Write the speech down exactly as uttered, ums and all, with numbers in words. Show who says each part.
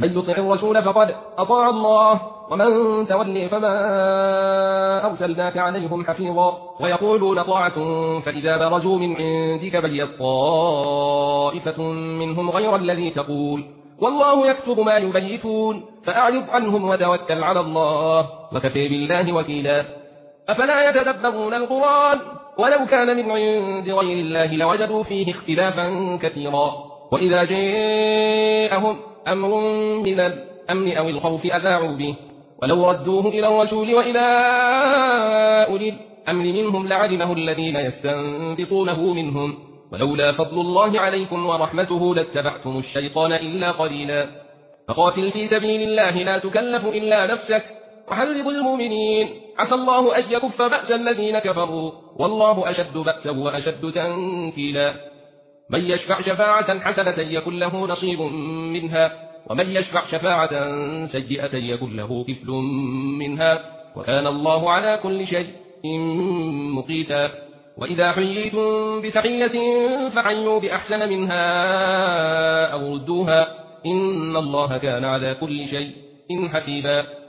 Speaker 1: من يطع الرسول فقد أطاع الله ومن تولي فما أرسلناك عليهم حفيظا ويقولون طاعة فإذا برزوا من عندك بيت طائفة منهم غير الذي تقول والله يكتب ما يبيتون فأعرض عنهم وتوكل على الله وكفى بالله وكيلا أفلا يتدبرون القرآن ولو كان من عند غير الله لوجدوا فيه اختلافا كثيرا وإذا جاءهم أمر من الأمن أو الخوف أذاعوا به ولو ردوه إلى الرسول وإلى أولي الأمر منهم لعلمه الذين يستنبطونه منهم ولولا فضل الله عليكم ورحمته لاتبعتم الشيطان إلا قليلا فقاتل في سبيل الله لا تكلف إلا نفسك وحرض المؤمنين عسى الله أن يكف بأس الذين كفروا والله أشد بأسا وأشد تنكيلا من يشفع شفاعة حسنة يكن له نصيب منها ومن يشفع شفاعة سيئة يكن له كفل منها وكان الله على كل شيء مقيتا وإذا حييتم بتحية فحيوا بأحسن منها أو ردوها إن الله كان على كل شيء حسيبا